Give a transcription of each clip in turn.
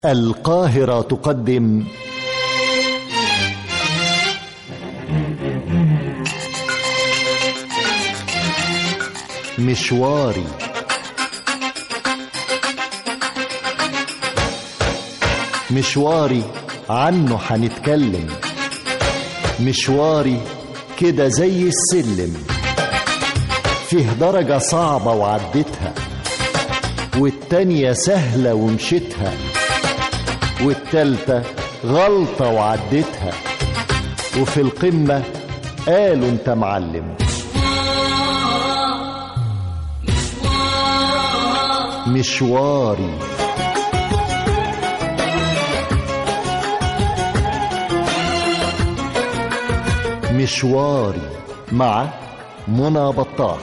القاهرة تقدم مشواري. مشواري عنه هنتكلم، مشواري كده زي السلم، فيه درجة صعبة وعدتها، والتانية سهلة ومشيتها، والتالتة غلطة وعدتها، وفي القمة قالوا انت معلم. مشواري. مشواري مع منى بطاح.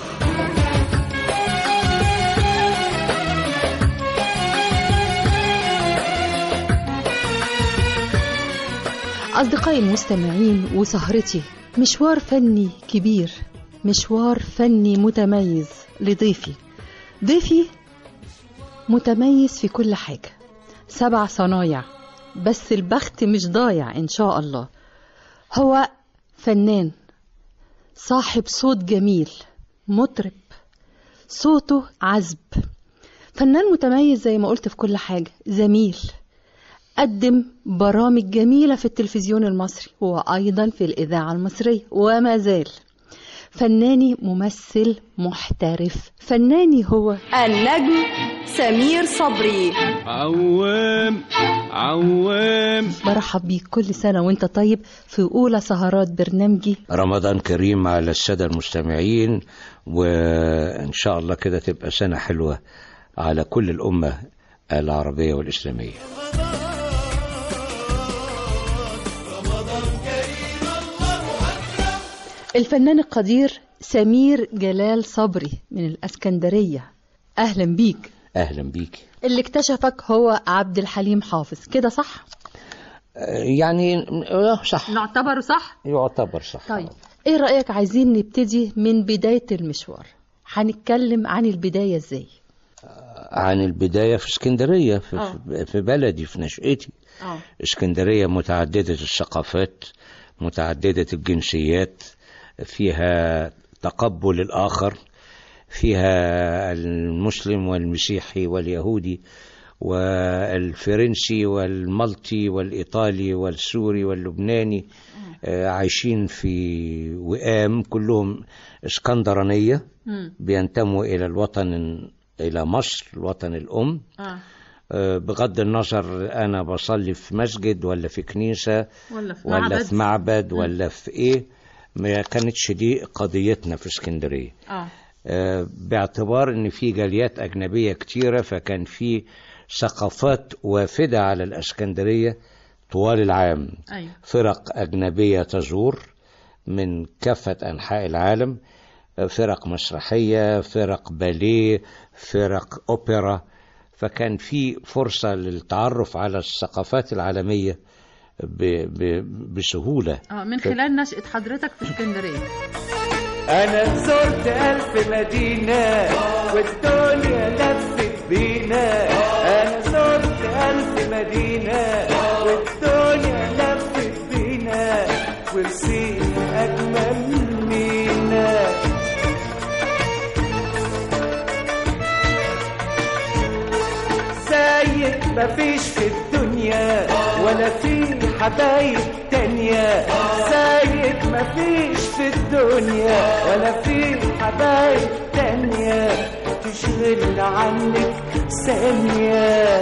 أصدقائي المستمعين وسهرتي، مشوار فني كبير، مشوار فني متميز لضيفي. ضيفي متميز في كل حاجة، 7 صنايع، بس البخت مش ضايع إن شاء الله. هو فنان، صاحب صوت جميل، مطرب، صوته عذب، فنان متميز زي ما قلت في كل حاجة، زميل، قدم برامج جميلة في التلفزيون المصري وأيضا في الإذاعة المصرية، وما زال فناني، ممثل محترف. فناني هو النجم سمير صبري. عوام عوام، برحب بيك كل سنة وانت طيب في أولى سهرات برنامجي. رمضان كريم على السادة المستمعين، وإن شاء الله كده تبقى سنة حلوة على كل الأمة العربية والإسلامية. الفنان القدير سمير جلال صبري من الإسكندرية، أهلا بيك. أهلا بيك. اللي اكتشفك هو عبد الحليم حافظ، كده صح؟ يعني صح، نعتبره صح؟ يعتبر صح. طيب ايه رأيك، عايزين نبتدي من بداية المشوار، هنتكلم عن البداية ازاي؟ عن البداية في اسكندرية، في بلدي، في نشأتي. اسكندرية متعددة الثقافات، متعددة الجنسيات، فيها تقبل الآخر، فيها المسلم والمسيحي واليهودي والفرنسي والمالطي والإيطالي والسوري واللبناني، عايشين في وئام، كلهم اسكندرانية، بينتموا إلى الوطن، إلى مصر الوطن الأم. بغض النظر أنا بصلي في مسجد ولا في كنيسة ولا في معبد ولا في إيه، ما كانتش دي قضيتنا في اسكندرية. باعتبار ان في جاليات اجنبية كتيرة، فكان في ثقافات وافدة على الاسكندرية طوال العام. فرق اجنبية تزور من كافة انحاء العالم، فرق مسرحية، فرق باليه، فرق اوبرا، فكان في فرصة للتعرف على الثقافات العالمية بسهولة من خلال نشأة حضرتك في اسكندرية. أنا زرت 1000 مدينة والدنيا لفت بينا. أنا زرت 1000 مدينة والدنيا لفت بينا، ورسيت أجمل مينا. زيك مفيش في الدنيا ولا في حبايب تانية. زيك مفيش في الدنيا ولا في حبايب تانية تشغل عنك ثانية.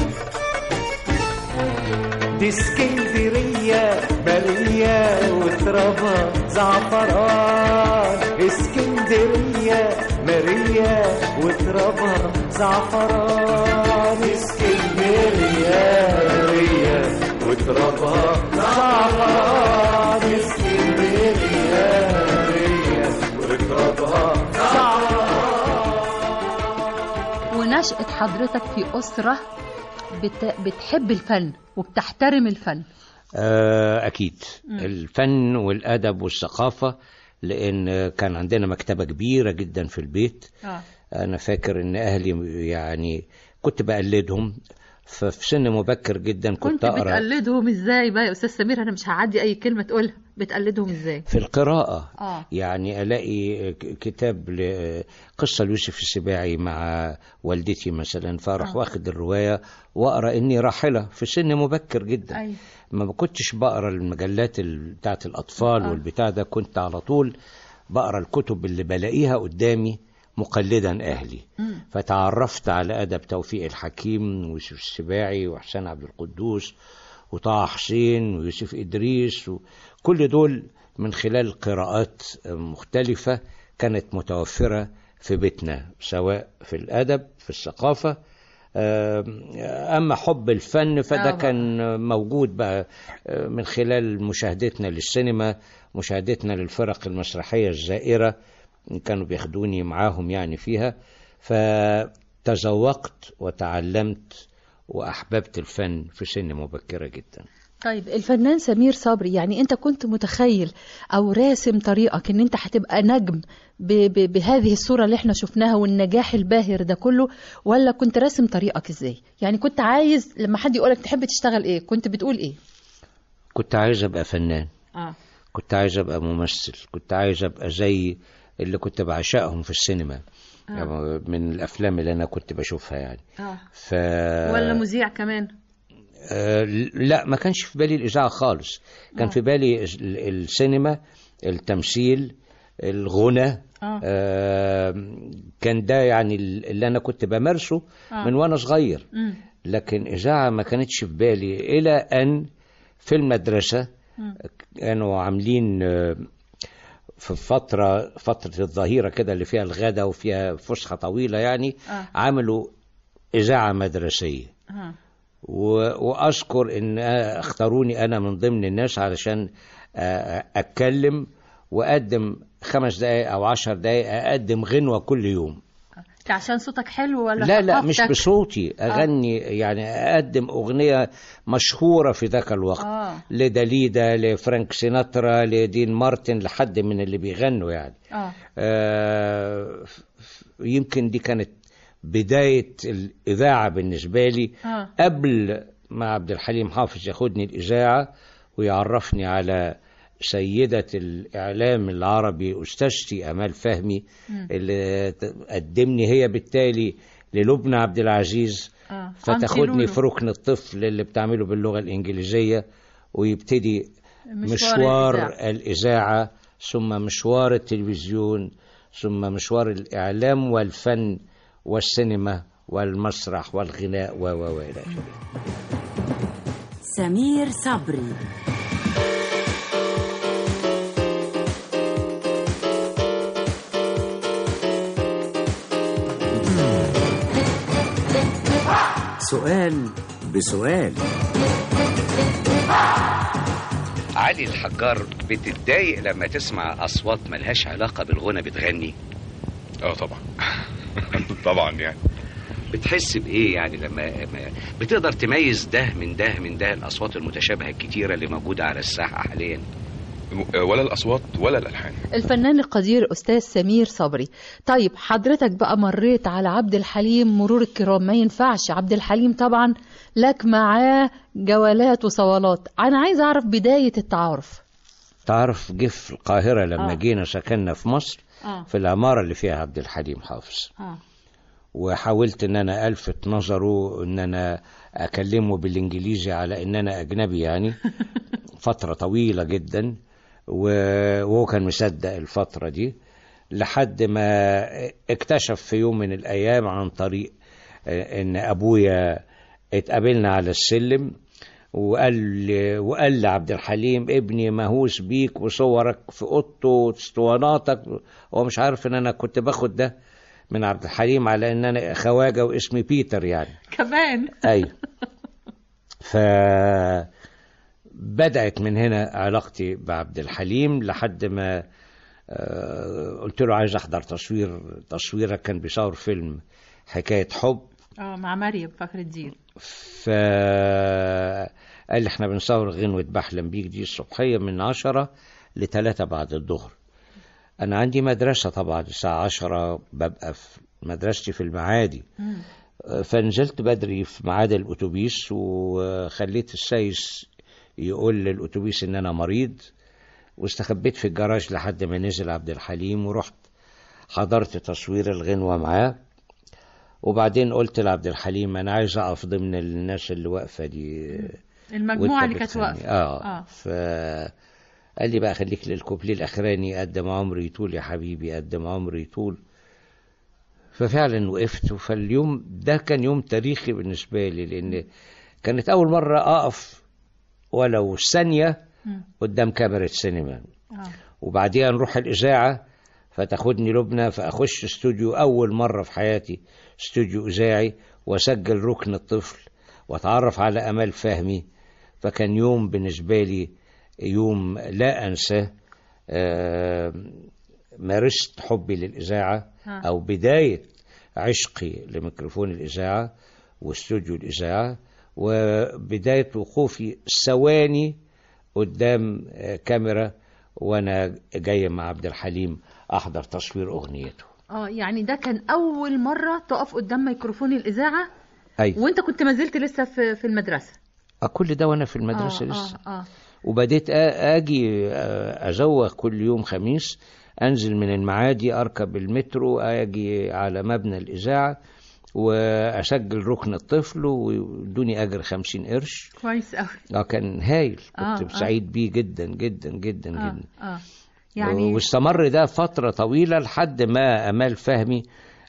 دي اسكندرية برية وترابها زعفران. اسكندرية مرية وترابها زعفران. اسكندرية مرية وترابها زعفران. اسكندرية مرية وترابها زعفران. ونشأة حضرتك في أسرة بتحب الفن وبتحترم الفن. أكيد. الفن والأدب والثقافة، لأن كان عندنا مكتبة كبيرة جدا في البيت. أنا فاكر أن أهلي يعني كنت بقلدهم، ففي سن مبكر جدا كنت أقرأ. بتقلدهم ازاي بقى يا أستاذ سمير؟ أنا مش هعدي أي كلمة تقولها. بتقلدهم ازاي؟ في القراءة. يعني ألاقي كتاب قصة ليوسف السباعي مع والدتي مثلا، فأروح واخد الرواية وأقرأ إني راحلة في سن مبكر جدا. ما كنتش بقرأ المجلات بتاعت الأطفال والبتاع ده، كنت على طول بقرأ الكتب اللي بلاقيها قدامي مقلدا أهلي. فتعرفت على أدب توفيق الحكيم ويوسف السباعي وحسين عبد القدوس وطه حسين ويوسف إدريس، وكل دول من خلال قراءات مختلفة كانت متوفرة في بيتنا، سواء في الأدب في الثقافة. أما حب الفن فده كان موجود بقى من خلال مشاهدتنا للسينما، مشاهدتنا للفرق المسرحية الزائرة، كانوا بياخدوني معاهم يعني فيها. فتذوقت وتعلمت وأحببت الفن في سن مبكرة جدا. طيب الفنان سمير صبري، يعني أنت كنت متخيل أو راسم طريقك أن أنت هتبقى نجم بهذه الصورة اللي احنا شفناها والنجاح الباهر ده كله، ولا كنت راسم طريقك إزاي؟ يعني كنت عايز لما حد يقولك تحب تشتغل إيه كنت بتقول إيه؟ كنت عايز أبقى فنان. كنت عايز أبقى ممثل. كنت عايز أبقى زي اللي كنت بعشقهم في السينما. من الأفلام اللي أنا كنت بشوفها يعني. ولا مذيع كمان؟ لا، ما كانش في بالي الإذاعة خالص. كان في بالي السينما، التمثيل، الغنى. كان ده يعني اللي أنا كنت بمارسه من وأنا صغير. لكن إذاعة ما كانتش في بالي، إلى أن في المدرسة كانوا عاملين في فترة الظهيرة كده اللي فيها الغدا وفيها فسحة طويلة يعني. عملوا إذاعة مدرسية. وأذكر إن اختاروني أنا من ضمن الناس علشان أتكلم وأقدم 5 دقايق أو 10 دقايق، أقدم غنوة كل يوم. عشان صوتك حلو ولا؟ لا مش بصوتي، أغني يعني أقدم أغنية مشهورة في ذاك الوقت. لداليدا، لفرانك سيناترا، لدين مارتن، لحد من اللي بيغنوا يعني. يمكن دي كانت بداية الإذاعة بالنسبة لي. قبل ما عبد الحليم حافظ ياخدني الإذاعة ويعرفني على سيدة الإعلام العربي أستاذتي أمال فهمي، اللي قدمني هي بالتالي للبنى عبد العزيز. فتاخدني في ركن الطفل اللي بتعمله باللغة الإنجليزية، ويبتدي مشوار الإذاععة، ثم مشوار التلفزيون، ثم مشوار الإعلام والفن والسينما والمسرح والغناء وإلى آخره. سمير صبري. سؤال بسؤال. علي الحجار، بتتضايق لما تسمع أصوات ملهاش علاقة بالغنى بتغني؟ طبعا. طبعا يعني. بتحس بإيه يعني لما بتقدر تميز ده من ده الأصوات المتشابهة الكتيرة اللي موجودة على الساحة حاليا؟ ولا الأصوات ولا الألحان. الفنان القدير أستاذ سمير صبري. طيب حضرتك بقى مريت على عبد الحليم مرور الكرام، ما ينفعش. عبد الحليم طبعا لك معاه جولات وصولات. أنا عايز أعرف بداية التعارف. تعرف جه في القاهرة لما جينا سكننا في مصر في العمارة اللي فيها عبد الحليم حافظ. وحاولت ان انا الفت نظره، ان انا اكلمه بالانجليزي على ان انا اجنبي يعني فترة طويلة جدا، وهو كان مصدق الفترة دي، لحد ما اكتشف في يوم من الايام عن طريق ان ابويا اتقابلنا على السلم وقال لعبد الحليم ابني مهووس بيك وصورك في اوضته واسطواناتك. هو مش عارف ان انا كنت باخد ده من عبد الحليم على ان انا خواجه واسمي بيتر يعني كمان. ايوه. بدأت من هنا علاقتي بعبد الحليم، لحد ما قلت له عايز احضر تصويرك. كان بيصور فيلم حكاية حب مع مريم فخر الدين. قال لي احنا بنصور غنوة بحلم بيك دي الصبحية من 10 ل3 بعد الظهر. أنا عندي مدرسة طبعا الساعة 10 ببقى في مدرستي في المعادي، فنزلت بدري في ميعاد الأتوبيس، وخليت السايس يقول للأتوبيس إن أنا مريض، واستخبيت في الجراج لحد ما نزل عبد الحليم، ورحت حضرت تصوير الغنوة معاه. وبعدين قلت لعبد الحليم أنا عايز أقف ضمن الناس اللي واقفة دي، المجموعة اللي كانت واقفة. فقال لي بقى خليك للكوبليه الأخراني، قدم عمري يطول يا حبيبي قدم عمري يطول. ففعلا وقفت. فاليوم ده كان يوم تاريخي بالنسبة لي، لأن كانت أول مرة أقف ولو ثانية قدام كاميرا سينما. وبعديها نروح الإذاعة فتاخدني لبنى، فأخش استوديو أول مرة في حياتي، استوديو إذاعي، وأسجل ركن الطفل وأتعرف على أمال فهمي. فكان يوم بالنسبة لي يوم لا أنساه. مارست حبي للإذاعة أو بداية عشقي لميكروفون الإذاعة واستوديو الإذاعة، وبداية وقوفي ثواني قدام كاميرا وأنا جاي مع عبد الحليم أحضر تصوير أغنيته. يعني ده كان أول مرة تقف قدام ميكروفون الإذاعة. أيوة. وأنت كنت ما زلت لسه في المدرسة؟ كل ده وأنا في المدرسة لسه. وبديت أجي أزوغ كل يوم خميس، أنزل من المعادي أركب المترو أجي على مبنى الإذاعة وأسجل ركن الطفل، ودوني أجر 50 قرش. كويس أوي. كان هايل، كنت سعيد بيه جدا جدا جدا جدا. يعني واستمر ده فترة طويلة لحد ما أمال فهمي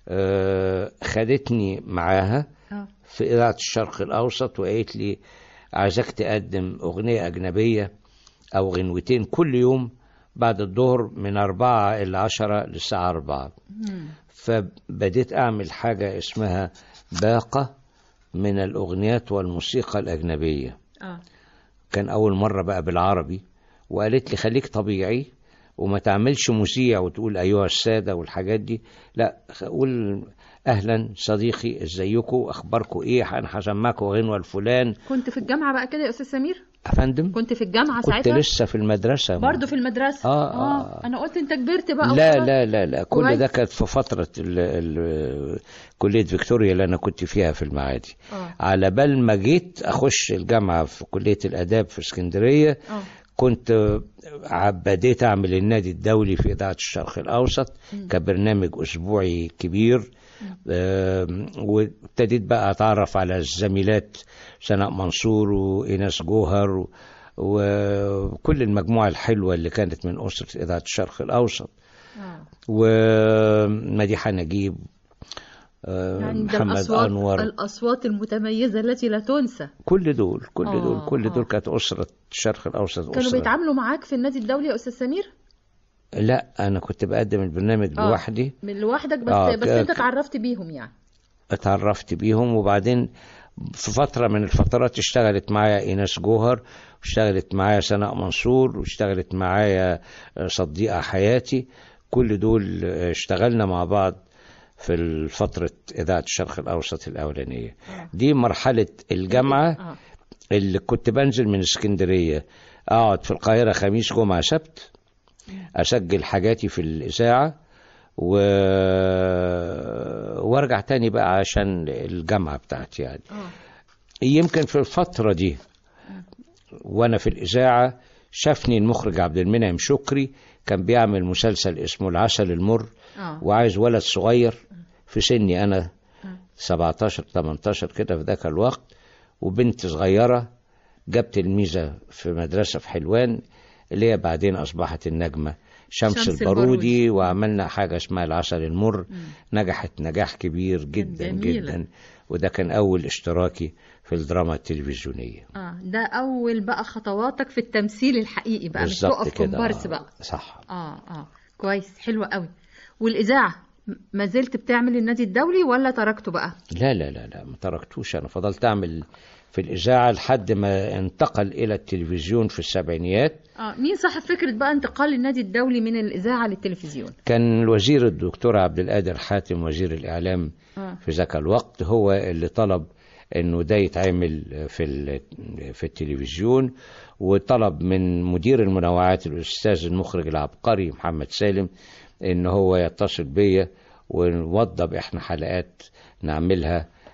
خدتني معاها في إذاعة الشرق الأوسط، وقالت لي عايزك تقدم أغنية أجنبية أو غنوتين كل يوم بعد الظهر من 4 إلى 10 للساعة 4. فبديت أعمل حاجة اسمها باقة من الأغنيات والموسيقى الأجنبية. كان أول مرة بقى بالعربي، وقالت لي خليك طبيعي وما تعملش مذيع وتقول أيها السادة والحاجات دي، لا قول أهلا صديقي ازيكم أخباركم إيه، أنا هسمعكم غنوة الفلان. كنت في الجامعة بقى كده يا أستاذ سمير؟ أفندم كنت في الجامعة ساعتها؟ كنت لسه في المدرسة برضو في المدرسة. أنا قلت أنت كبرت بقى. لا لا لا لا، كل ده كانت في فترة كلية فيكتوريا اللي أنا كنت فيها في المعادي. على بال ما جيت أخش الجامعة في كلية الآداب في اسكندرية، كنت بديت أعمل النادي الدولي في إذاعة الشرق الأوسط كبرنامج أسبوعي كبير. وابتديت بقى أتعرف على الزميلات سناء منصور وإيناس جوهر وكل المجموعة الحلوة اللي كانت من أسرة إذاعة الشرق الأوسط، ومديحة نجيب، يعني محمد أنور، الأصوات المتميزة التي لا تنسى. كل دول كانت أسرة الشرق الأوسط. كانوا بيتعاملوا معاك في النادي الدولي يا أستاذ سمير؟ لا، أنا كنت بقدم البرنامج لوحدي. من لوحدك بس أنت اتعرفت بيهم يعني؟ اتعرفت بيهم، وبعدين في فترة من الفترات اشتغلت معايا إيناس جوهر، واشتغلت معايا سناء منصور، واشتغلت معايا صديقة حياتي. كل دول اشتغلنا مع بعض في فترة إذاعة الشرق الأوسط الأولانية. دي مرحلة الجامعة اللي كنت بنزل من اسكندرية أقعد في القاهرة خميس جمعة سبت، أسجل حاجاتي في الإذاعة وارجع تاني بقى عشان الجامعة بتاعتي يعني. يمكن في الفترة دي وأنا في الإذاعة شافني المخرج عبد المنعم شكري، كان بيعمل مسلسل اسمه العسل المر، وعايز ولد صغير في سني أنا 17-18 كده في ذاك الوقت، وبنت صغيرة. جبت الميزة في مدرسة في حلوان اللي هي بعدين أصبحت النجمة شمس البارودي، وعملنا حاجة اسمها العسل المر. نجحت نجاح كبير جدا جدا، وده كان أول اشتراكي في الدراما التلفزيونية. ده أول بقى خطواتك في التمثيل الحقيقي بقى، مش تقف كومبارس بقى. صح. كويس، حلوة قوي. والإذاعة ما زلت بتعمل النادي الدولي ولا تركته بقى؟ لا لا لا لا، ما تركتوش. أنا فضلت أعمل في الإذاعة لحد ما انتقل إلى التلفزيون في السبعينيات. مين صاحب فكرة بقى انتقال النادي الدولي من الإذاعة للتلفزيون؟ كان الوزير الدكتور عبد القادر حاتم وزير الإعلام في ذاك الوقت، هو اللي طلب إنه ده يتعمل في التلفزيون، وطلب من مدير المنوعات الأستاذ المخرج العبقري محمد سالم إن هو يتصل بيا ونوضب إحنا حلقات نعملها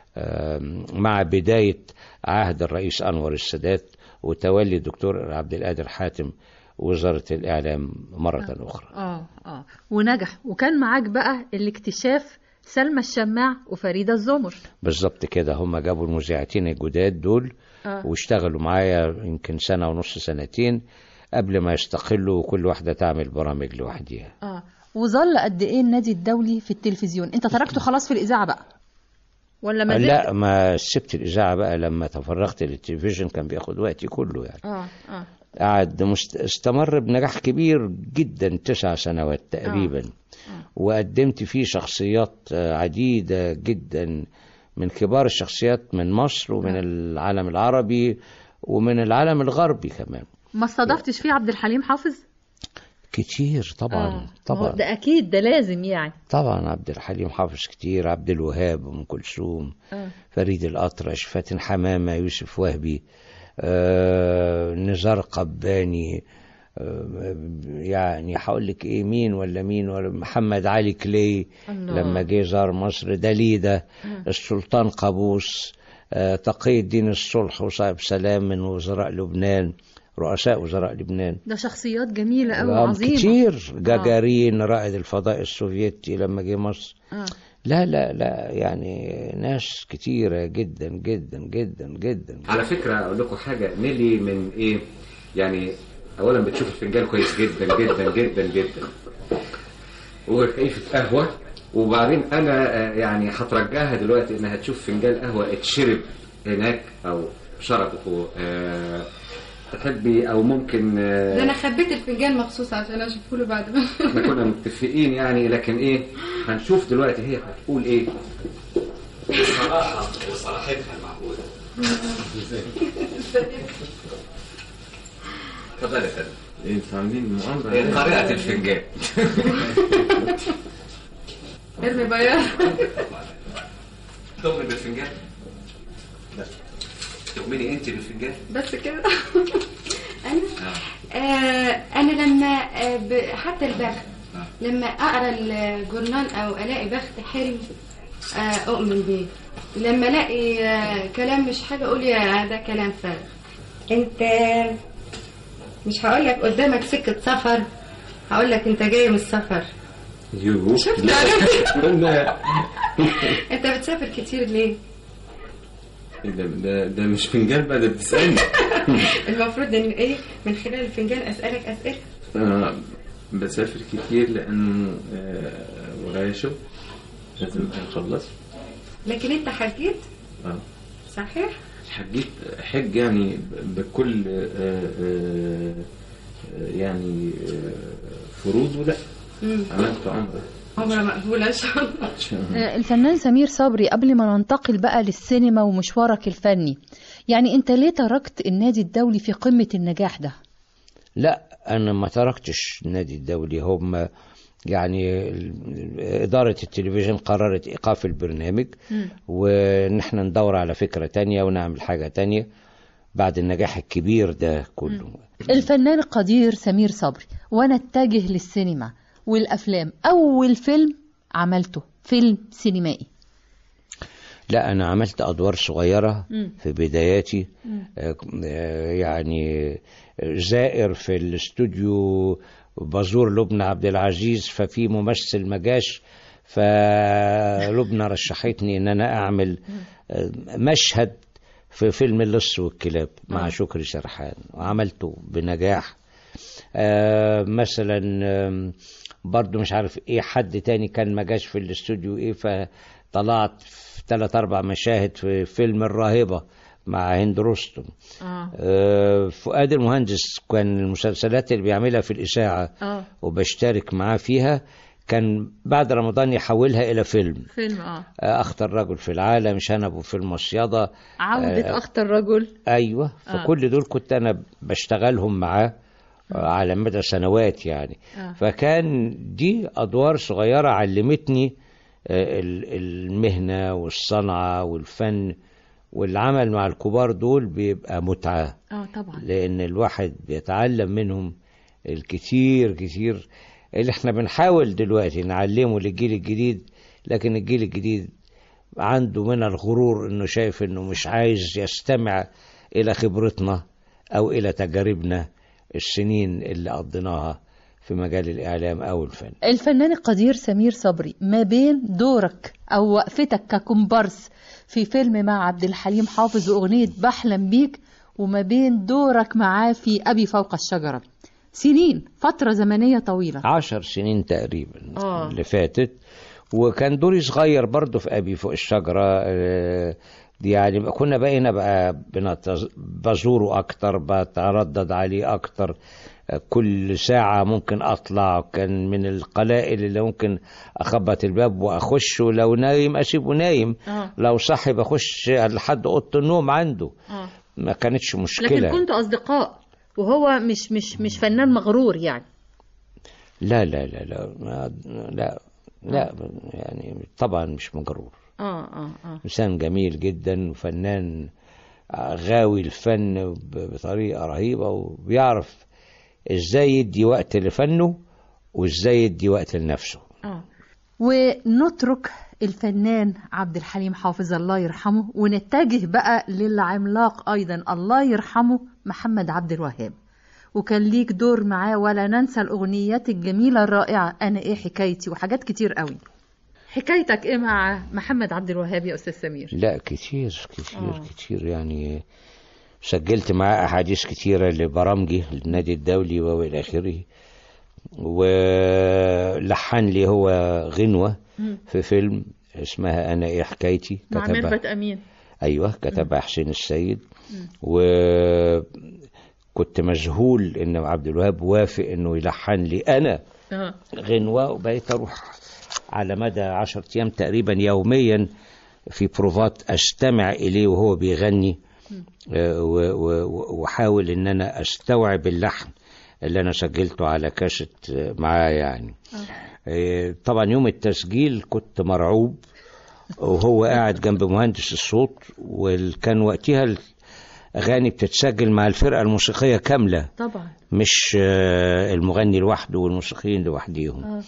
مع بداية عهد الرئيس أنور السادات وتولي الدكتور عبد القادر حاتم وزارة الإعلام مرة أخرى. ونجح. وكان معاك بقى الاكتشاف سلمى الشماع وفريدة الزمر. بالظبط كده، هم جابوا المذيعتين الجداد دول واشتغلوا معايا يمكن سنة ونص سنتين قبل ما يستقلوا وكل واحدة تعمل برامج لوحديها. وظل قد ايه النادي الدولي في التلفزيون؟ انت تركته خلاص في الإذاعة بقى ولا ما زلت؟ لا، ما سبت الإذاعة بقى لما تفرغت للتلفزيون، كان بياخد وقتي كله يعني. قعد استمر بنجاح كبير جدا 9 سنوات تقريبا. وقدمت فيه شخصيات عديدة جدا، من كبار الشخصيات من مصر ومن العالم العربي ومن العالم الغربي كمان. ما استضفتش فيه عبد الحليم حافظ؟ كتير طبعا. طبعا ده أكيد، ده لازم يعني. طبعا عبد الحليم حافظ كتير، عبد الوهاب، أم كلثوم، فريد الأطرش، فاتن حمامة، يوسف وهبي، نزار قباني، يعني هقول لك ايه، مين ولا محمد علي كلي لما جه زار مصر، دليدة، السلطان قابوس، تقي الدين الصلح وصاحب سلام من وزراء لبنان، رؤساء وزراء لبنان. ده شخصيات جميلة أوي وعظيمة كتير. جاجارين رائد الفضاء السوفيتي لما جه مصر. لا لا لا، يعني ناس كتيرة جدا جدا جدا جدا. على فكرة أقول لكم حاجة، نيلي من إيه يعني، أولا بتشوف الفنجان كويس جدا جدا جدا جدا، وكيفة قهوة، وبعدين أنا يعني هترجاها دلوقتي إنها تشوف فنجان قهوة اتشرب هناك أو شربته. تحبي او ممكن ده انا خبيت الفنجان مخصوص عشان اشوفه له بعد ما احنا كنا متفقين يعني، لكن ايه هنشوف دلوقتي هي هتقول ايه. بصراحه وصراحتها المعقوله. اتفضل يا فندم. انتوا عاملين مؤامره؟ قارئة الفنجان. ارمي بياض. تؤمني بالفنجان؟ لا. تؤمني انت بالفنجان؟ بس كده. انا لما حتى البخت لما اقرا الجورنال او الاقي بخت حلو اؤمن بيه، لما الاقي كلام مش حاجه اقول يا ده كلام فارغ. انت مش هقول لك قدامك سكه سفر، هقول لك انت جاي من السفر. شفت؟ انت بتسافر كتير ليه؟ ده مش فنجان بقى، ده بتسألني. المفروض ان ايه من خلال الفنجان اسألك اسئلة. بسافر كتير لانه ورايا شغل لازم اخلص. لكن انت حجيت؟ صحيح؟ حجيت حج يعني بكل يعني فروضه. لا عملت عمره مقبولة إن شاء الله. الفنان سمير صبري، قبل ما ننتقل بقى للسينما ومشوارك الفني، يعني أنت ليه تركت النادي الدولي في قمة النجاح ده؟ لا، أنا ما تركتش النادي الدولي. هم يعني إدارة التلفزيون قررت إيقاف البرنامج ونحن ندور على فكرة تانية ونعمل حاجة تانية بعد النجاح الكبير ده كله. الفنان القدير سمير صبري، ونتجه للسينما والأفلام. أول فيلم عملته فيلم سينمائي؟ لا، أنا عملت أدوار صغيرة في بداياتي. يعني زائر في الاستوديو، بزور لبنى عبد العزيز، ففي ممثل مجاش، فلبنى رشحتني ان انا اعمل مشهد في فيلم اللص والكلاب مع شكري سرحان، وعملته بنجاح. مثلا برضو مش عارف ايه، حد تاني كان مجاش في الاستوديو ايه، فطلعت في 3-4 مشاهد في فيلم الراهبة مع هند رستم. فؤاد المهندس كان المسلسلات اللي بيعملها في الإذاعة وبشترك معاه فيها، كان بعد رمضان يحولها إلى فيلم أخطر رجل في العالم، شنبه في المصيدة، عودة أخطر رجل. أيوة. فكل دول كنت أنا بشتغلهم معاه على مدى سنوات يعني. فكان دي أدوار صغيرة علمتني المهنة والصنعة والفن، والعمل مع الكبار دول بيبقى متعة. طبعا، لأن الواحد بيتعلم منهم الكثير كثير اللي احنا بنحاول دلوقتي نعلمه للجيل الجديد، لكن الجيل الجديد عنده من الغرور انه شايف انه مش عايز يستمع الى خبرتنا او الى تجاربنا السنين اللي قضيناها في مجال الإعلام أو الفن. الفنان القدير سمير صبري، ما بين دورك أو وقفتك ككومبارس في فيلم مع عبد الحليم حافظ وأغنية بحلم بيك، وما بين دورك معاه في أبي فوق الشجرة، سنين، فترة زمنية طويلة، 10 سنين تقريبا اللي فاتت. وكان دوري صغير برضو في أبي فوق الشجرة دي، يعني كنا بقينا بقى بزوره أكتر، بتردد عليه أكتر، كل ساعة ممكن أطلع، كان من القلائل اللي ممكن أخبط الباب وأخش، ولو نايم أسيبه نايم، لو صحي بخش لحد أوضة النوم عنده، ما كانتش مشكلة. لكن كنتوا أصدقاء وهو مش فنان مغرور يعني؟ لا لا لا لا لا لا يعني طبعا مش مغرور. إنسان جميل جدا وفنان غاوي الفن بطريقة رهيبة، وبيعرف ازاي يدي وقت لفنه وازاي يدي وقت لنفسه. ونترك الفنان عبد الحليم حافظ الله يرحمه ونتجه بقى للعملاق ايضا الله يرحمه محمد عبد الوهاب، وكان ليك دور معاه ولا ننسى الاغنيات الجميله الرائعه انا ايه حكايتي وحاجات كتير قوي. حكايتك ايه مع محمد عبد الوهاب يا استاذ سمير؟ لا كتير كتير يعني سجلت معاه أحاديث كتيرة لبرامجي للنادي الدولي وإلى آخره، ولحن لي هو غنوة في فيلم اسمها أنا إيه حكايتي مع ميرفت أمين. أيوة كتبها حسين السيد. وكنت مذهول إن عبد الوهاب وافق إنه يلحن لي أنا غنوة، وبقيت أروح على مدى 10 أيام تقريبا يوميا في بروفات أستمع إليه وهو بيغني، وحاول ان انا استوعب اللحن اللي انا سجلته على كاسيت معاه يعني. طبعا يوم التسجيل كنت مرعوب، وهو قاعد جنب مهندس الصوت، وكان وقتها الاغاني بتتسجل مع الفرقة الموسيقية كاملة طبعا، مش المغني لوحده والموسيقيين لوحديهم.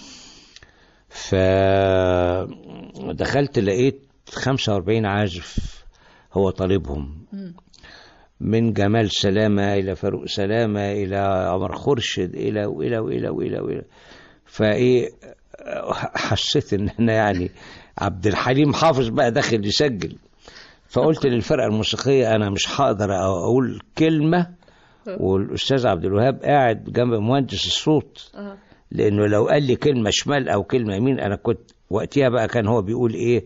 فدخلت لقيت 45 عازف هو طالبهم، من جمال سلامة إلى فاروق سلامة إلى عمر خورشيد إلى وإلى وإلى وإلى وإلى. فإيه حسيت إن أنا يعني عبد الحليم حافظ بقى داخل يسجل، فقلت للفرقة الموسيقية أنا مش هقدر أقول كلمة والأستاذ عبد الوهاب قاعد جنب مهندس الصوت، لأنه لو قال لي كلمة شمال أو كلمة يمين أنا كنت وقتها بقى كان هو بيقول إيه،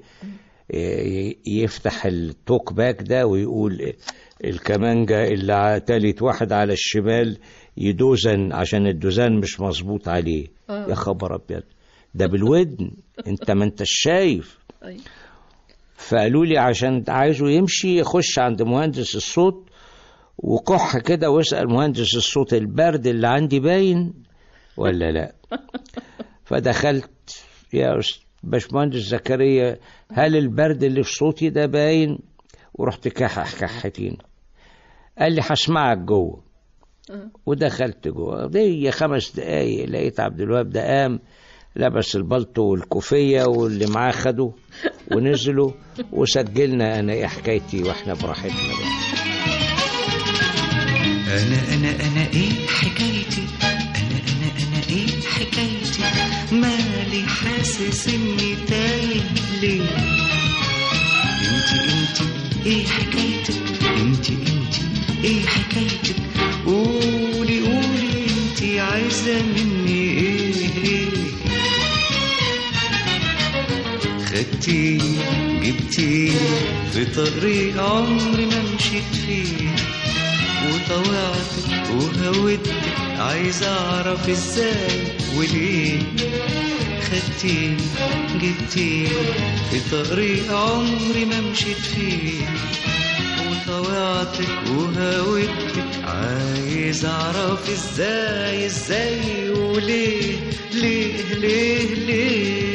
يفتح التوك باك ده ويقول الكمانجة اللي تالت واحد على الشمال يدوزن عشان الدوزان مش مظبوط عليه. يا خبر أبيض، ده بالودن انت ما انت شايف. فقالوا لي عشان عايزه يمشي يخش عند مهندس الصوت وكح كده واسأل مهندس الصوت البرد اللي عندي باين ولا لا. فدخلت يا باشمهندس زكريا هل البرد اللي في صوتي ده باين؟ ورحت كحتين. قال لي هسمعك جوه. ودخلت جوه دي 5 دقايق لقيت عبد الوهاب ده قام لبس البلطو والكوفية واللي معاه خده ونزلوا وسجلنا أنا إيه حكايتي وإحنا براحتنا بقى. أنا إيه حكايتي، أنا إيه حكايتي، مالي حاسس إني تايه ليه. انت إيه حكايتك، انت إيه حكايتك، قولي انت عايزة مني إيه. خدتيني جبتيني في طريق عمري ما مشيت فيه، وطوعتك وهودتك عايز اعرف ازاي وليه. خدتيني جبتيني في طريق عمري ما مشيت فيه، وطوعتك وهودتك عايز اعرف ازاي وليه ليه.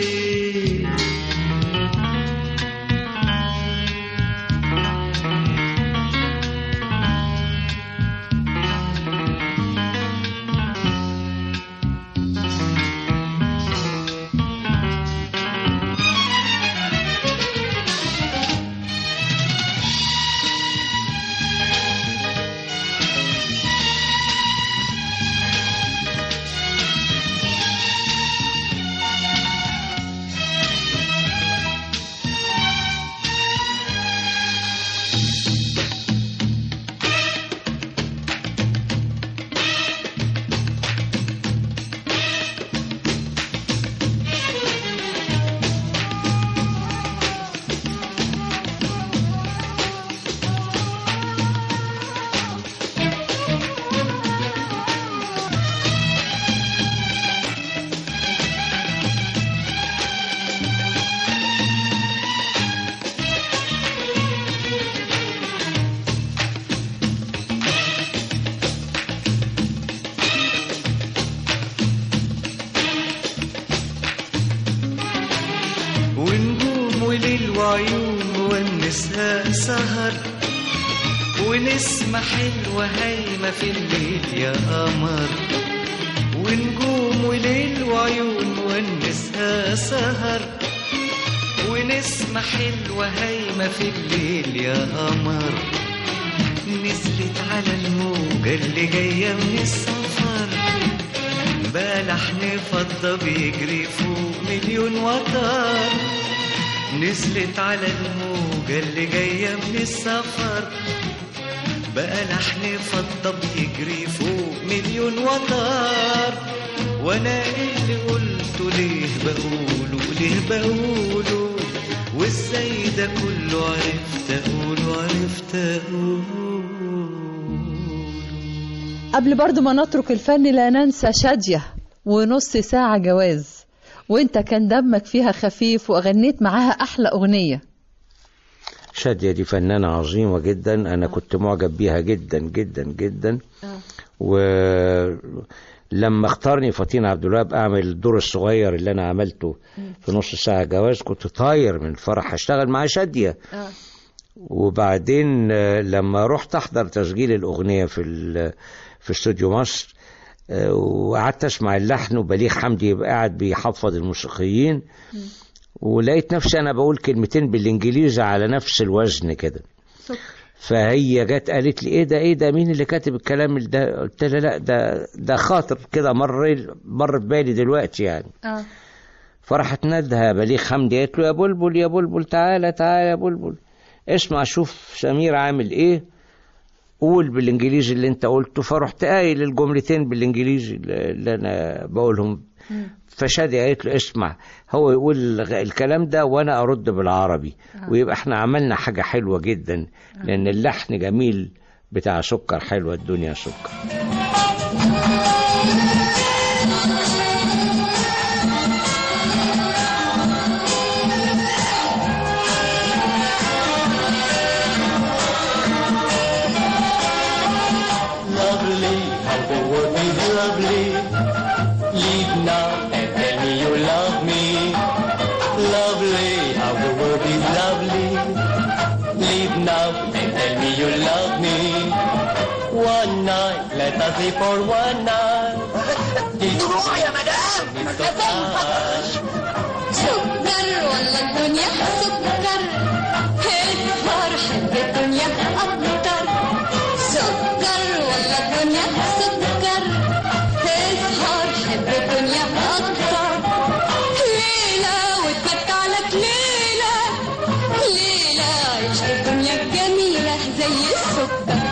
وعيون ونسها سهر، ونسمة حلوة هايمة في الليل يا قمر، ونجوم وليل وعيون ونسها سهر، ونسمة حلوة هايمة في الليل يا قمر، نزلت على الموجة اللي جاية من السفر، بقى لحن فضة بيجري فوق مليون وتر، نزلت على الموجة اللي جاية من السفر، بقى لحن فضة بيجري فوق مليون وتر، وانا اللي قلته ليه بقوله وازاي ده كله عرفت اقوله. قبل برضو ما نترك الفن لا ننسى شادية ونص ساعة جواز، وانت كان دمك فيها خفيف وغنيت معاها احلى اغنية. شادية دي فنانة عظيمة جدا، انا كنت معجب بيها جدا جدا جدا. ولما اختارني فطين عبد الوهاب اعمل الدور الصغير اللي انا عملته في نص ساعة جواز، كنت طاير من الفرح اشتغل مع شادية. وبعدين لما رحت احضر تسجيل الاغنية في استوديو مصر، وقعدت اسمع اللحن وبليغ حمدي يبقى قاعد بيحفظ الموسيقيين، ولقيت نفسي انا بقول كلمتين بالانجليزي على نفس الوزن كده. فهي جت قالت لي ايه ده مين اللي كاتب الكلام ده؟ قلت لها لا ده خاطر كده مر في بالي دلوقتي يعني. فرحت ندها بليغ حمدي قالت له يا بلبل تعالى يا بلبل، اسمع شوف سمير عامل ايه، قول بالانجليزي اللي انت قلته. فرحت قايل الجملتين بالانجليزي اللي انا بقولهم. فشادي قالت له اسمع هو يقول الكلام ده وانا ارد بالعربي، ويبقى احنا عملنا حاجة حلوة جدا، لان اللحن جميل بتاع سكر حلوة الدنيا سكر. For one night روح يا مدام ما تنفعش. سكر ولا الدنيا سكر، الفرح بالدنيا أكتر. سكر ولا الدنيا سكر، الفرح بالدنيا أكتر. ليلة وتمتع لك ليلة، ليلة عيش الدنيا جميلة زي السكر.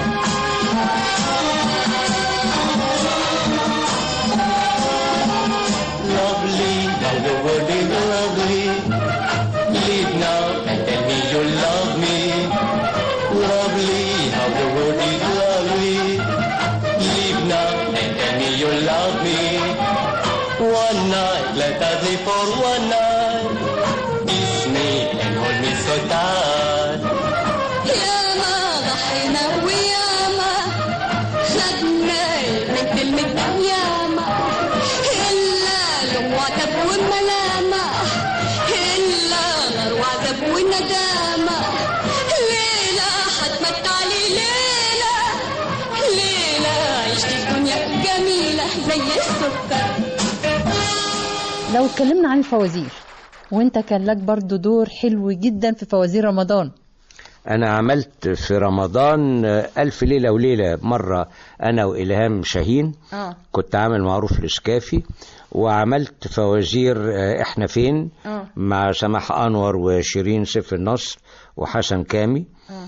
For one night, kiss me and hold me so tight. ياما ضحينا وياما خدنا من كلمة ياما، إلا لوم وعتب وملامة، إلا نار وعذاب وندامة. ليلة حتمتع لي ليلة، ليلة عيشت الدنيا جميلة زي السكر. لو اتكلمنا عن الفوازير، وانت كان لك برضو دور حلو جدا في فوازير رمضان. انا عملت في رمضان 1000 ليلة وليلة مرة انا وإلهام شاهين. كنت عامل معروف الاسكافي، وعملت فوازير احنا فين مع سماح انور وشيرين سيف النصر وحسن كامي.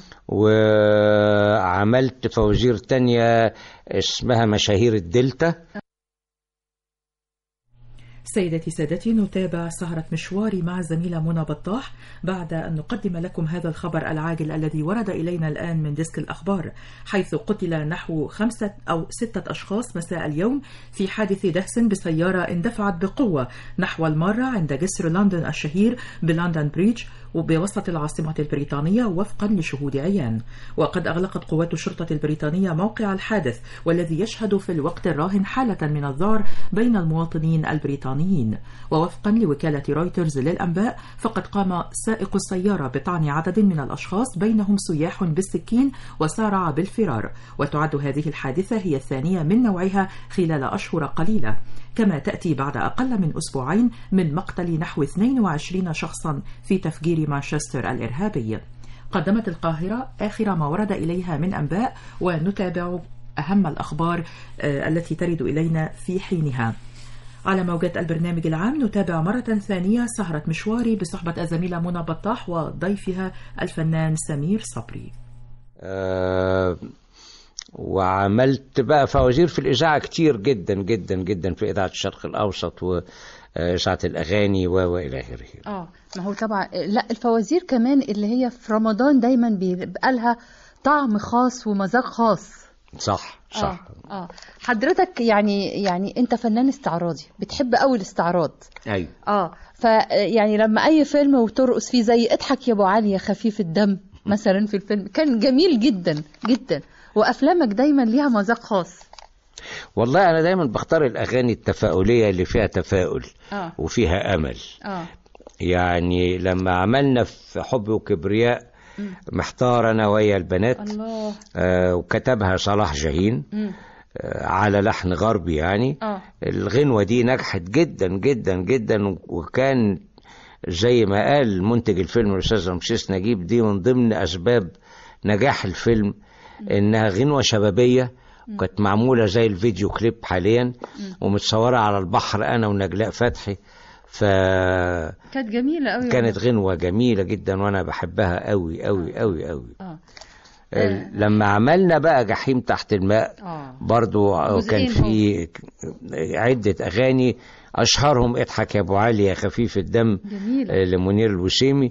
وعملت فوازير تانية اسمها مشاهير الدلتا. سيدتي سادتي، نتابع سهرة مشواري مع الزميلة منى بطاح بعد أن نقدم لكم هذا الخبر العاجل الذي ورد إلينا الآن من ديسك الأخبار، حيث قتل نحو 5 أو 6 أشخاص مساء اليوم في حادث دهس بسيارة اندفعت بقوة نحو المارة عند جسر لندن الشهير بلندن بريدج، وبوسط العاصمة البريطانية وفقا لشهود عيان. وقد أغلقت قوات الشرطة البريطانية موقع الحادث، والذي يشهد في الوقت الراهن حالة من الذعر بين المواطنين البريطانيين. ووفقا لوكالة رويترز للأنباء، فقد قام سائق السيارة بطعن عدد من الأشخاص بينهم سياح بالسكين وسارع بالفرار. وتعد هذه الحادثة هي الثانية من نوعها خلال أشهر قليلة، كما تأتي بعد أقل من أسبوعين من مقتل نحو 22 شخصا في تفجير مانشستر الإرهابي. قدمت القاهرة آخر ما ورد إليها من أنباء، ونتابع أهم الأخبار التي ترد إلينا في حينها. على موجات البرنامج العام نتابع مرة ثانية سهرة مشواري بصحبة الزميلة منى بطاح وضيفها الفنان سمير صبري. وعملت بقى فوازير في الإذاعة كتير جدا جدا جدا في إذاعة الشرق الأوسط وإذاعة الأغاني وإلى آخره. ما هو طبعا لا، الفوازير كمان اللي هي في رمضان دايما بيبقى لها طعم خاص ومذاق خاص. صح. حضرتك يعني انت فنان استعراضي، بتحب قوي الاستعراض. ايوه. فيعني لما اي فيلم وترقص فيه زي اضحك يا ابو علي يا خفيف الدم مثلا، في الفيلم كان جميل جدا جدا، وافلامك دايما ليها مذاق خاص. والله انا دايما بختار الاغاني التفاؤليه اللي فيها تفاؤل وفيها امل. يعني لما عملنا في حب وكبرياء محتار انا ويا البنات، الله. وكتبها صلاح جاهين على لحن غربي يعني. الغنوة دي نجحت جدا جدا جدا، وكان زي ما قال منتج الفيلم الأستاذ رمسيس نجيب، دي من ضمن أسباب نجاح الفيلم، إنها غنوة شبابية وكانت معمولة زي الفيديو كليب حاليا، ومتصورة على البحر أنا ونجلاء فتحي. كانت جميلة قوي، كانت غنوة جميلة جدا وأنا بحبها قوي قوي قوي قوي. لما عملنا بقى جحيم تحت الماء برضو كان في عدة أغاني، أشهرهم اضحك يا أبو علي يا خفيف الدم لمنير الوسيمي،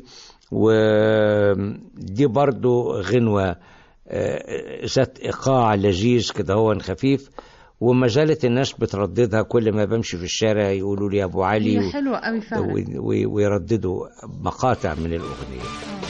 ودي برضو غنوة ذات إيقاع لذيذ كده، هو خفيف، وما زالت الناس بترددها كل ما بمشي في الشارع يقولوا لي يا أبو علي. هي حلوة قوي فعلا، ويرددوا مقاطع من الأغنية.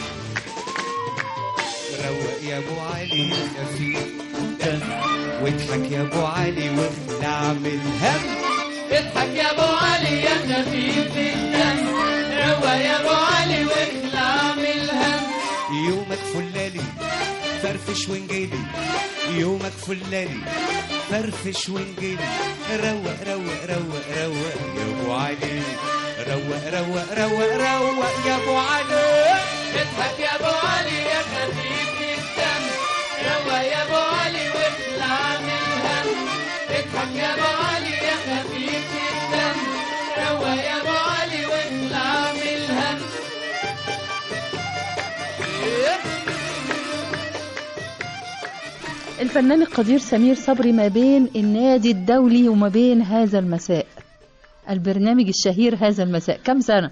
روق يا ابو علي خفيف دم، واضحك يا ابو علي واخلع من الهم. اضحك يا ابو علي يا خفيف الدم، روق يا ابو علي واخلع من الهم. يومك فلالي فرفش ونجيلي، يومك فلالي فرفش ونجيلي. روق روق روق روق يا ابو علي، روق روق روق روق يا ابو علي. اضحك يا ابو علي يا خفيف الدم، روق يا ابو علي واخلع من الهم. اضحك يا ابو علي يا خفيف الدم، روق يا ابو علي واخلع من الهم. الفنان القدير سمير صبري ما بين النادي الدولي وما بين هذا المساء، البرنامج الشهير هذا المساء، كم سنة؟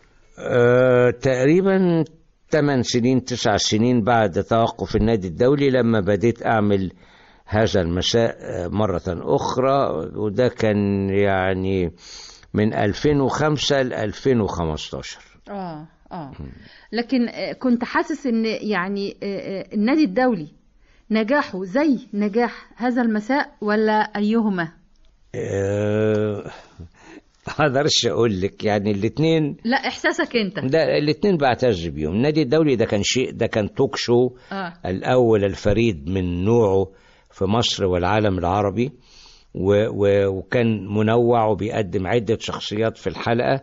تقريبا 8 سنين 9 سنين بعد توقف النادي الدولي لما بديت أعمل هذا المساء مرة أخرى، وده كان يعني من 2005 ل 2015. لكن كنت حاسس إن يعني النادي الدولي نجاحه زي نجاح هذا المساء ولا أيهما؟ اقدرش اقول لك، يعني الاثنين. لا، احساسك انت. ده الاثنين بعتز بيهم. النادي الدولي ده كان شيء، ده كان توك شو الاول الفريد من نوعه في مصر والعالم العربي، وكان منوع وبيقدم عدة شخصيات في الحلقة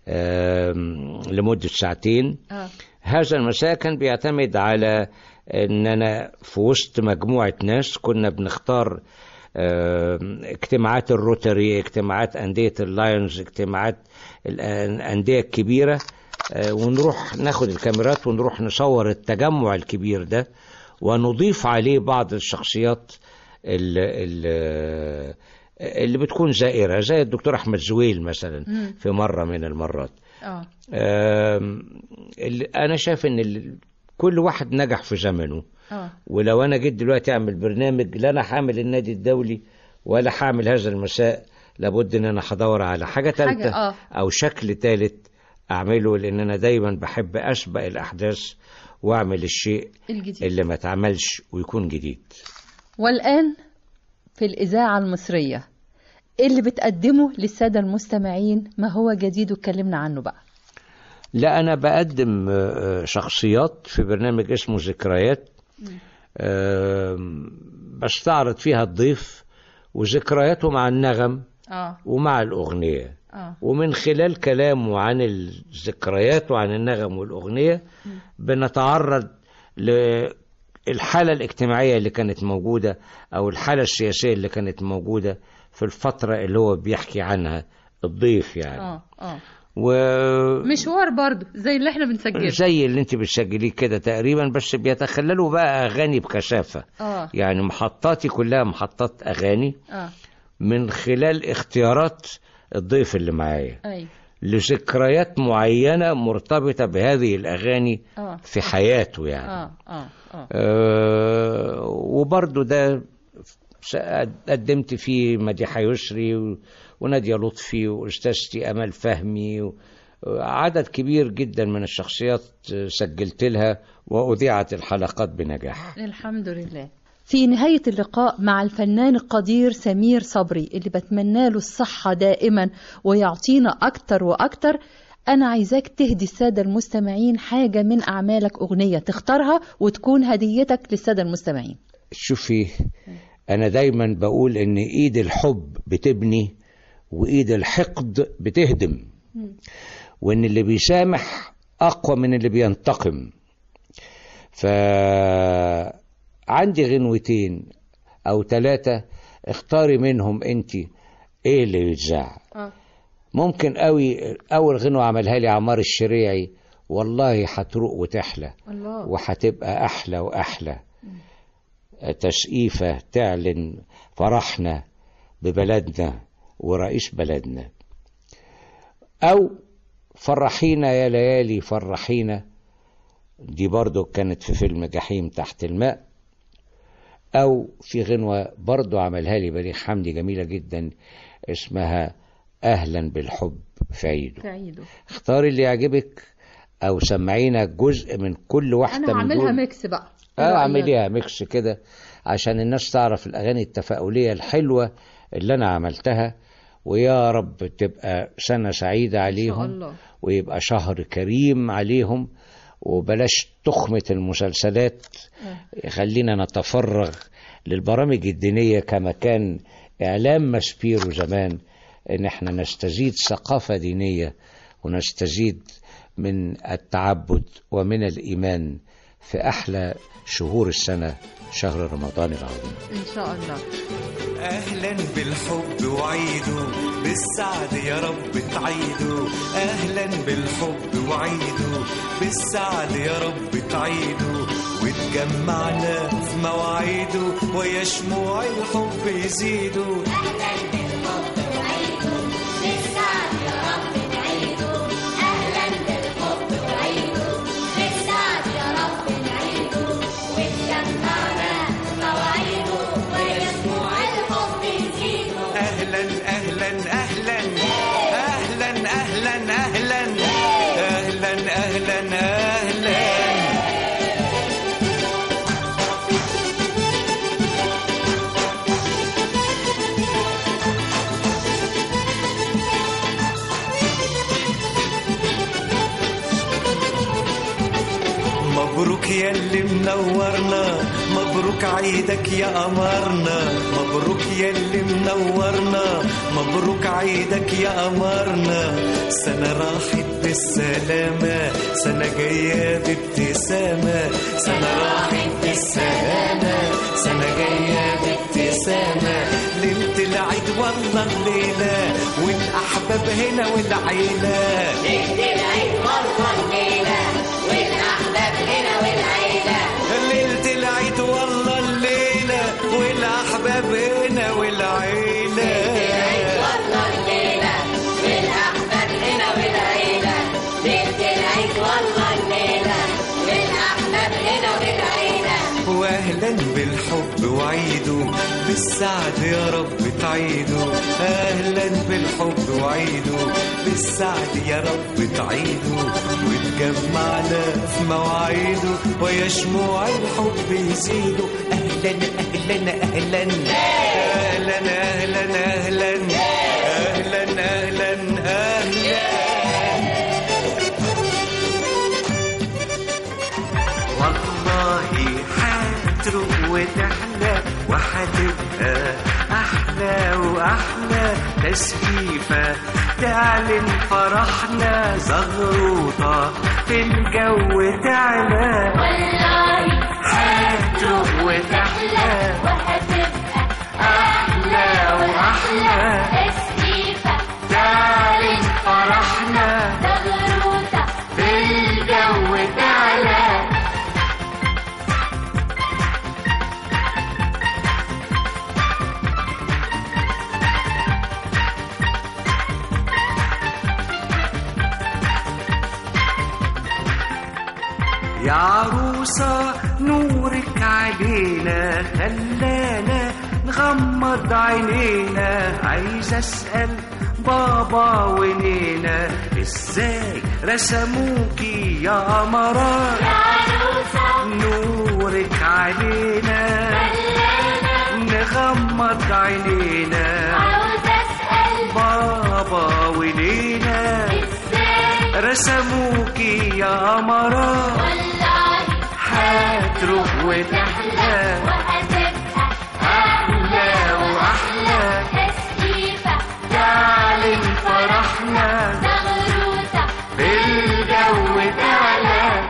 لمدة ساعتين. هذا المساء كان بيعتمد على ان انا في وسط مجموعة ناس كنا بنختار اجتماعات الروتري، اجتماعات أندية اللايونز، اجتماعات الأندية الكبيرة، ونروح ناخد الكاميرات ونروح نصور التجمع الكبير ده، ونضيف عليه بعض الشخصيات اللي بتكون زائرة، زي الدكتور أحمد زويل مثلا في مرة من المرات. أنا شايف أن كل واحد نجح في زمنه. ولو أنا جيت دلوقتي أعمل برنامج، لا أنا حامل النادي الدولي ولا حامل هذا المساء، لابد أن أنا هدور على حاجة ثالثة أو شكل ثالث أعمله، لأن أنا دايما بحب أسبق الأحداث وأعمل الشيء الجديد اللي ما اتعملش ويكون جديد. والآن في الإذاعة المصرية اللي بتقدمه للسادة المستمعين ما هو جديد واتكلمنا عنه بقى؟ لا، أنا بقدم شخصيات في برنامج اسمه ذكريات، بستعرض فيها الضيف وذكرياته مع النغم ومع الأغنية، ومن خلال كلامه عن الذكريات وعن النغم والأغنية بنتعرض للحالة الاجتماعية اللي كانت موجودة أو الحالة السياسية اللي كانت موجودة في الفترة اللي هو بيحكي عنها الضيف يعني. مشوار برضو زي اللي احنا بنسجله، زي اللي انت بتسجليه كده تقريبا، بس بيتخللوا بقى أغاني بكثافة. يعني محطاتي كلها محطات أغاني من خلال اختيارات الضيف اللي معايا لذكريات معينة مرتبطة بهذه الأغاني في حياته يعني. وبرضو ده قدمت فيه مديحة يسري ونادية لطفي وأستاذتي أمل فهمي، عدد كبير جدا من الشخصيات سجلت لها وأذيعت الحلقات بنجاح الحمد لله. في نهاية اللقاء مع الفنان القدير سمير صبري اللي بتمنى له الصحة دائما ويعطينا أكتر وأكتر، أنا عايزاك تهدي السادة المستمعين حاجة من أعمالك، أغنية تختارها وتكون هديتك للسادة المستمعين. شوفي، أنا دايما بقول إن إيد الحب بتبني وإيد الحقد بتهدم، وإن اللي بيسامح أقوى من اللي بينتقم. فعندي غنوتين أو 3، اختاري منهم أنت إيه اللي يتذاع. ممكن قوي أول غنوة عملها لي عمار الشريعي، والله هتروق وتحلى وهتبقى أحلى وأحلى، تسقيفة تعلن فرحنا ببلدنا ورئيس بلدنا. أو فرحينا يا ليالي فرحينا، دي برضو كانت في فيلم جحيم تحت الماء. أو في غنوة برضو عملها لي بليغ حمدي جميلة جدا اسمها أهلا بالحب في عيده. اختاري اللي يعجبك أو سمعينا جزء من كل واحدة. أنا هعملها ميكس بقى. اعمليها ميكس كده عشان الناس تعرف الأغاني التفاؤلية الحلوة اللي أنا عملتها، ويا رب تبقى سنة سعيدة عليهم ويبقى شهر كريم عليهم، وبلاش تخمة المسلسلات. خلينا نتفرغ للبرامج الدينية كما كان إعلام ماسبيرو زمان، إن احنا نستزيد ثقافة دينية ونستزيد من التعبد ومن الإيمان في أحلى شهور السنة، شهر رمضان العظيم إن شاء الله. أهلا بالحب وعيده بالسعد يا رب تعيده، أهلا بالحب وعيده بالسعد يا رب تعيده، وتجمعنا في مواعيده ويا شموع الحب يزيدوا. أهلا بالحب وعيده بالسعد يا رب تعيده، أهلا بالحب وعيده بالسعد يا رب تعيده، وتجمعنا في مواعيده ويا شموع الحب يزيدوا. أهلا أهلا أهلا أهلا أهلا أهلا أهلا أهلا أهلا. مبروك يا اللي منورنا، مبروك عيدك يا قمرنا، مبروك يا اللي منورنا، مبروك عيدك يا قمرنا. سنة راحت بالسلامة، سنة جاية بابتسامة، سنة راحت بالسلامة، سنة جاية بابتسامة. ليلة العيد والله الليلة والأحباب هنا والعيلة، ليلة العيد والله الليلة والأحباب هنا والعيلة، ليلة العيد والله الليلة والأحباب هنا والعيلة، ليلة العيد والله الليلة والأحباب هنا والعيلة، ليلة العيد والله الليلة والأحباب هنا والعيلة. وأهلا بالحب وعيده بالسعد يا رب تعيده أهلا بالحب وعيده بالسعد يا رب تعيده وتجمعنا في مواعيده ويا شموع الحب يزيدوا أهلا أهلا أهلا أهلا أهلا أهلا أهلا أهلا أهلا والله حتروق وتحلى وحتبقى أحلى وأحلى تسقيفة تعلن فرحنا زغروطة في الجو تعلى والله حتروق وتحلى وحتبقى أحلى وأحلى تسقيفة تعلن فرحنا زغروطة في الجو تعلى يا عروسة نورك علينا خلانا نغمض عينينا عايز أسأل بابا ونينا ازاي رسموكي يا قمرات يا عروسة نورك علينا خلانا نغمض عينينا عاوز أسأل بابا ونينا ازاي رسموكي يا قمرات والله هتروح وتحلى وهتبقى أحلى وأحلى تسقيفة تعلن فرحنا زغروطة في الجو تعلى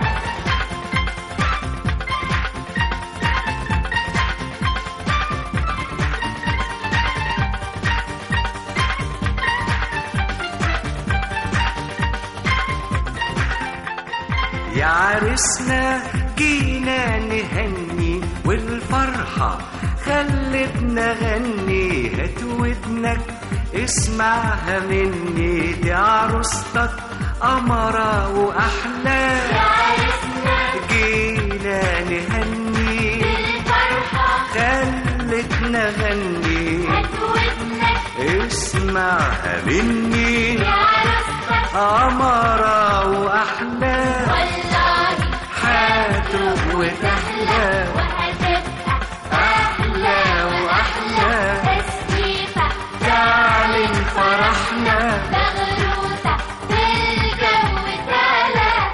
يا عرسنا جينا نهني والفرحة خلتنا غني هات ودنك اسمعها مني دي عروستك قمرة وأحلى يا عرسنا جينا نهني بالفرحة خلتنا غني هات ودنك اسمعها مني يا عروستك قمرة وأحلى والله هتروح وتحلى وهتبقى أحلى وأحلى تسقيفة تعلن فرحنا زغروطة في الجو تعلى.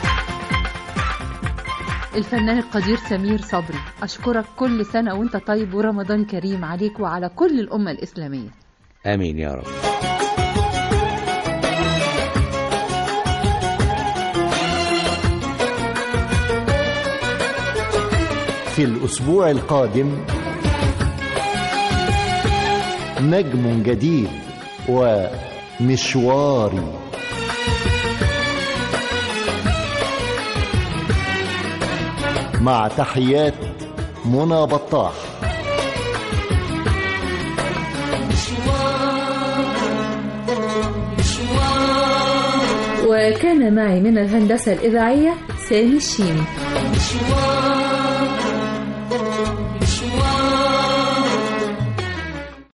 الفنان القدير سمير صبري، أشكرك كل سنة وانت طيب ورمضان كريم عليك وعلى كل الأمة الإسلامية. آمين يا رب. في الأسبوع القادم نجم جديد ومشواري. مع تحيات منى بطاح. وكان معي من الهندسة الإذاعية سامي الشيمي. مشوار